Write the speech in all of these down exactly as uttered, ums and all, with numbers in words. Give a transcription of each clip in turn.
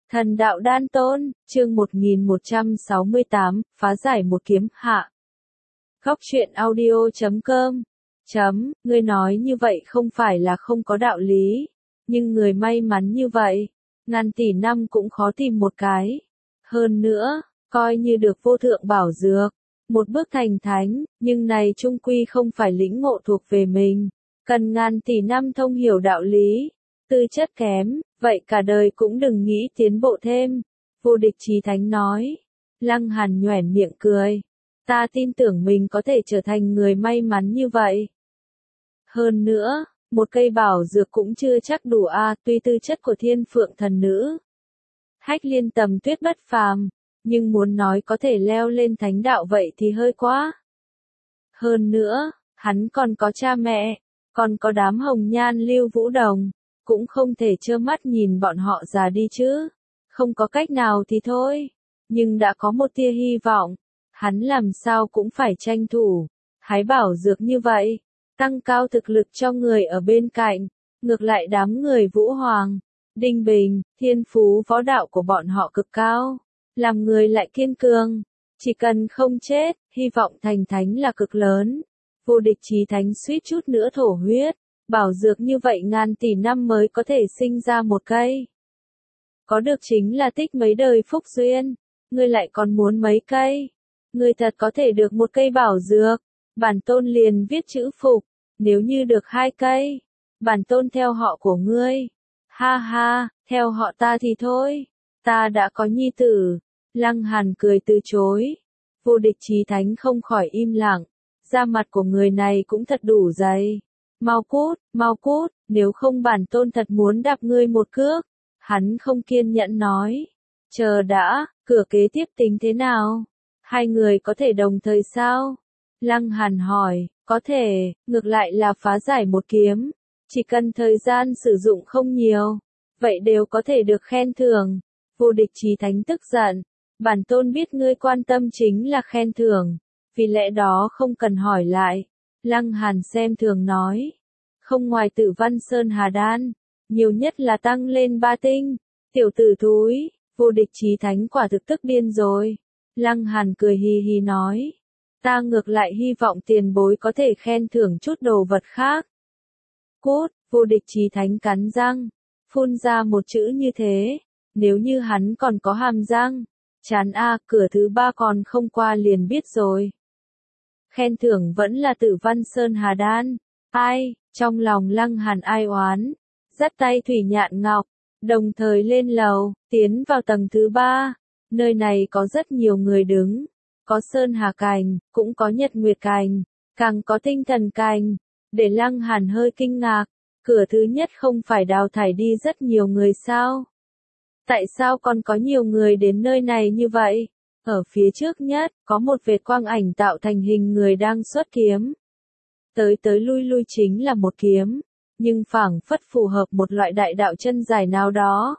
Thần đạo đan tôn, chương một nghìn một trăm sáu mươi tám, phá giải một kiếm hạ. Góc truyện audio chấm com. Chấm, ngươi nói như vậy không phải là không có đạo lý, nhưng người may mắn như vậy, ngàn tỷ năm cũng khó tìm một cái. Hơn nữa, coi như được vô thượng bảo dược, một bước thành thánh, nhưng này chung quy không phải lĩnh ngộ thuộc về mình, cần ngàn tỷ năm thông hiểu đạo lý. Tư chất kém, vậy cả đời cũng đừng nghĩ tiến bộ thêm. Vô địch chí thánh nói. Lăng Hàn nhoẻn miệng cười. Ta tin tưởng mình có thể trở thành người may mắn như vậy. Hơn nữa, một cây bảo dược cũng chưa chắc đủ a, à, tuy tư chất của thiên phượng thần nữ. Hách liên tầm tuyết bất phàm, nhưng muốn nói có thể leo lên thánh đạo vậy thì hơi quá. Hơn nữa, hắn còn có cha mẹ, còn có đám hồng nhan lưu vũ đồng. Cũng không thể trơ mắt nhìn bọn họ già đi chứ. Không có cách nào thì thôi. Nhưng đã có một tia hy vọng. Hắn làm sao cũng phải tranh thủ. Hái bảo dược như vậy. Tăng cao thực lực cho người ở bên cạnh. Ngược lại đám người Vũ Hoàng, Đinh Bình, thiên phú võ đạo của bọn họ cực cao. Làm người lại kiên cường. Chỉ cần không chết, hy vọng thành thánh là cực lớn. Vô địch chí thánh suýt chút nữa thổ huyết. Bảo dược như vậy ngàn tỷ năm mới có thể sinh ra một cây. Có được chính là tích mấy đời phúc duyên. Ngươi lại còn muốn mấy cây. Ngươi thật có thể được một cây bảo dược. Bản tôn liền viết chữ phục. Nếu như được hai cây. Bản tôn theo họ của ngươi. Ha ha, theo họ ta thì thôi. Ta đã có nhi tử. Lăng Hàn cười từ chối. Vô địch chí thánh không khỏi im lặng. Da mặt của người này cũng thật đủ dày. Mau cút, mau cút, nếu không bản tôn thật muốn đạp ngươi một cước. Hắn không kiên nhẫn nói. Chờ đã, cửa kế tiếp tính thế nào? Hai người có thể đồng thời sao? Lăng Hàn hỏi, có thể, ngược lại là phá giải một kiếm. Chỉ cần thời gian sử dụng không nhiều. Vậy đều có thể được khen thưởng. Vô địch chí thánh tức giận. Bản tôn biết ngươi quan tâm chính là khen thưởng. Vì lẽ đó không cần hỏi lại. Lăng Hàn xem thường nói. Không ngoài Tử Văn Sơn Hà Đan, nhiều nhất là tăng lên ba tinh. Tiểu tử thúi, vô địch chí thánh quả thực tức điên rồi. Lăng Hàn cười hì hì nói. Ta ngược lại hy vọng tiền bối có thể khen thưởng chút đồ vật khác. Cút, vô địch chí thánh cắn răng, phun ra một chữ như thế. Nếu như hắn còn có hàm răng, chán a, cửa thứ ba còn không qua liền biết rồi. Khen thưởng vẫn là Tử Văn Sơn Hà Đan. Ai, trong lòng Lăng Hàn ai oán, dắt tay Thủy Nhạn Ngọc, đồng thời lên lầu, tiến vào tầng thứ ba. Nơi này có rất nhiều người đứng, có Sơn Hà Cành, cũng có Nhật Nguyệt Cành, càng có Tinh Thần Cành. Để Lăng Hàn hơi kinh ngạc, cửa thứ nhất không phải đào thải đi rất nhiều người sao? Tại sao còn có nhiều người đến nơi này như vậy? Ở phía trước nhất, có một vệt quang ảnh tạo thành hình người đang xuất kiếm. Tới tới lui lui chính là một kiếm, nhưng phảng phất phù hợp một loại đại đạo chân giải nào đó.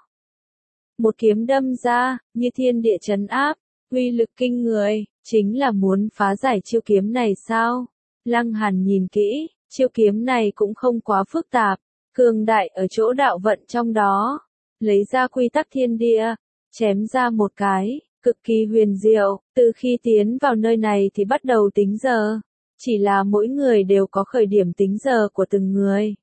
Một kiếm đâm ra, như thiên địa chấn áp, uy lực kinh người, chính là muốn phá giải chiêu kiếm này sao? Lăng Hàn nhìn kỹ, chiêu kiếm này cũng không quá phức tạp, cường đại ở chỗ đạo vận trong đó. Lấy ra quy tắc thiên địa, chém ra một cái, cực kỳ huyền diệu, từ khi tiến vào nơi này thì bắt đầu tính giờ. Chỉ là mỗi người đều có khởi điểm tính giờ của từng người.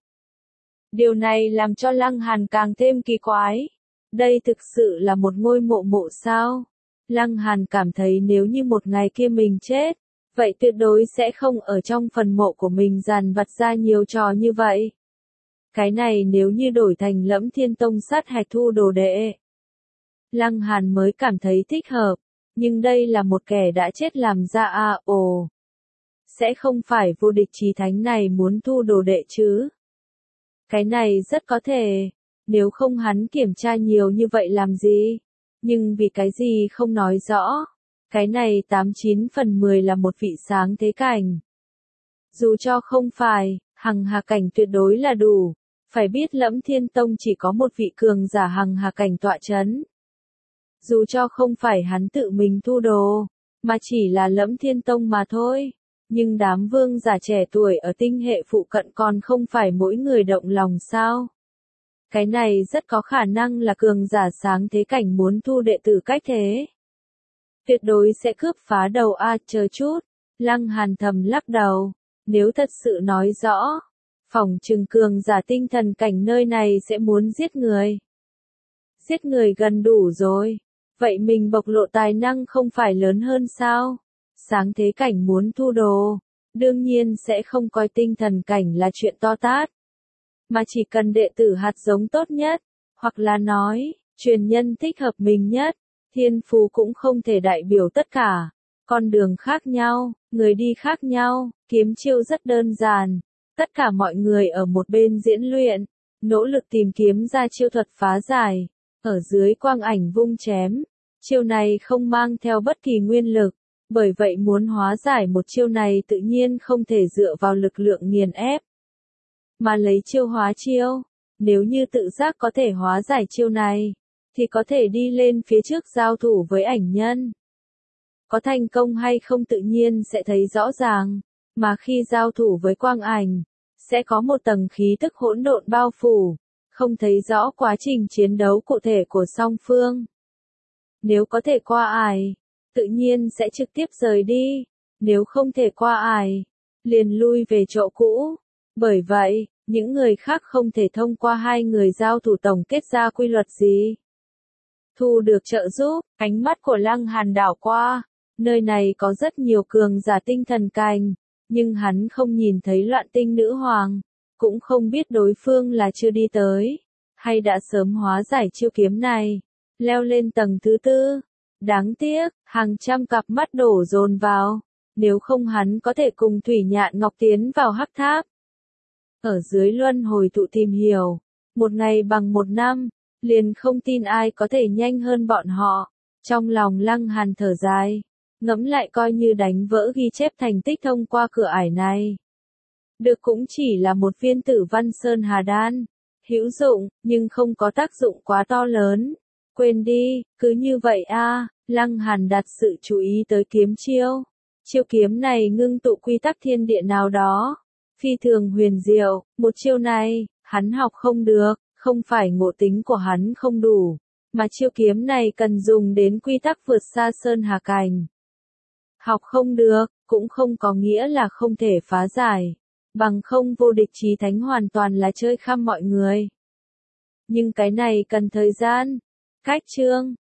Điều này làm cho Lăng Hàn càng thêm kỳ quái. Đây thực sự là một ngôi mộ mộ sao? Lăng Hàn cảm thấy nếu như một ngày kia mình chết, vậy tuyệt đối sẽ không ở trong phần mộ của mình dàn vặt ra nhiều trò như vậy. Cái này nếu như đổi thành Lẫm Thiên Tông sát hạch thu đồ đệ, Lăng Hàn mới cảm thấy thích hợp. Nhưng đây là một kẻ đã chết làm ra a ồ. Sẽ không phải vô địch chí thánh này muốn thu đồ đệ chứ? Cái này rất có thể, nếu không hắn kiểm tra nhiều như vậy làm gì? Nhưng vì cái gì không nói rõ? Cái này tám chín phần mười là một vị sáng thế cảnh. Dù cho không phải, hằng hà cảnh tuyệt đối là đủ. Phải biết Lẫm Thiên Tông chỉ có một vị cường giả hằng hà cảnh tọa chấn. Dù cho không phải hắn tự mình thu đồ, mà chỉ là Lẫm Thiên Tông mà thôi. Nhưng đám vương giả trẻ tuổi ở tinh hệ phụ cận còn không phải mỗi người động lòng sao? Cái này rất có khả năng là cường giả sáng thế cảnh muốn thu đệ tử cách thế. Tuyệt đối sẽ cướp phá đầu a, chờ chút. Lăng Hàn thầm lắc đầu. Nếu thật sự nói rõ, phỏng chừng cường giả tinh thần cảnh nơi này sẽ muốn giết người. Giết người gần đủ rồi. Vậy mình bộc lộ tài năng không phải lớn hơn sao? Sáng thế cảnh muốn thu đồ, đương nhiên sẽ không coi tinh thần cảnh là chuyện to tát. Mà chỉ cần đệ tử hạt giống tốt nhất, hoặc là nói, truyền nhân thích hợp mình nhất, thiên phú cũng không thể đại biểu tất cả. Con đường khác nhau, người đi khác nhau, kiếm chiêu rất đơn giản. Tất cả mọi người ở một bên diễn luyện, nỗ lực tìm kiếm ra chiêu thuật phá giải, ở dưới quang ảnh vung chém. Chiêu này không mang theo bất kỳ nguyên lực, bởi vậy muốn hóa giải một chiêu này tự nhiên không thể dựa vào lực lượng nghiền ép, mà lấy chiêu hóa chiêu. Nếu như tự giác có thể hóa giải chiêu này, thì có thể đi lên phía trước giao thủ với ảnh nhân. Có thành công hay không tự nhiên sẽ thấy rõ ràng, mà khi giao thủ với quang ảnh, sẽ có một tầng khí tức hỗn độn bao phủ, không thấy rõ quá trình chiến đấu cụ thể của song phương. Nếu có thể qua ải, tự nhiên sẽ trực tiếp rời đi, nếu không thể qua ải, liền lui về chỗ cũ. Bởi vậy, những người khác không thể thông qua hai người giao thủ tổng kết ra quy luật gì. Thu được trợ giúp, ánh mắt của Lăng Hàn đảo qua, nơi này có rất nhiều cường giả tinh thần cảnh, nhưng hắn không nhìn thấy Loạn Tinh Nữ Hoàng, cũng không biết đối phương là chưa đi tới, hay đã sớm hóa giải chiêu kiếm này, leo lên tầng thứ tư. Đáng tiếc, hàng trăm cặp mắt đổ dồn vào, nếu không hắn có thể cùng Thủy Nhạn Ngọc tiến vào hắc tháp. Ở dưới luân hồi tụ tìm hiểu, một ngày bằng một năm, liền không tin ai có thể nhanh hơn bọn họ. Trong lòng Lăng Hàn thở dài, ngẫm lại coi như đánh vỡ ghi chép thành tích thông qua cửa ải này. Được cũng chỉ là một viên Tử Văn Sơn Hà Đan, hữu dụng, nhưng không có tác dụng quá to lớn. Quên đi, cứ như vậy a. Lăng Hàn đặt sự chú ý tới kiếm chiêu. Chiêu kiếm này ngưng tụ quy tắc thiên địa nào đó, phi thường huyền diệu. Một chiêu này, hắn học không được, không phải ngộ tính của hắn không đủ, mà chiêu kiếm này cần dùng đến quy tắc vượt xa sơn hà cảnh. Học không được, cũng không có nghĩa là không thể phá giải, bằng không vô địch chí thánh hoàn toàn là chơi khăm mọi người. Nhưng cái này cần thời gian. Cách chương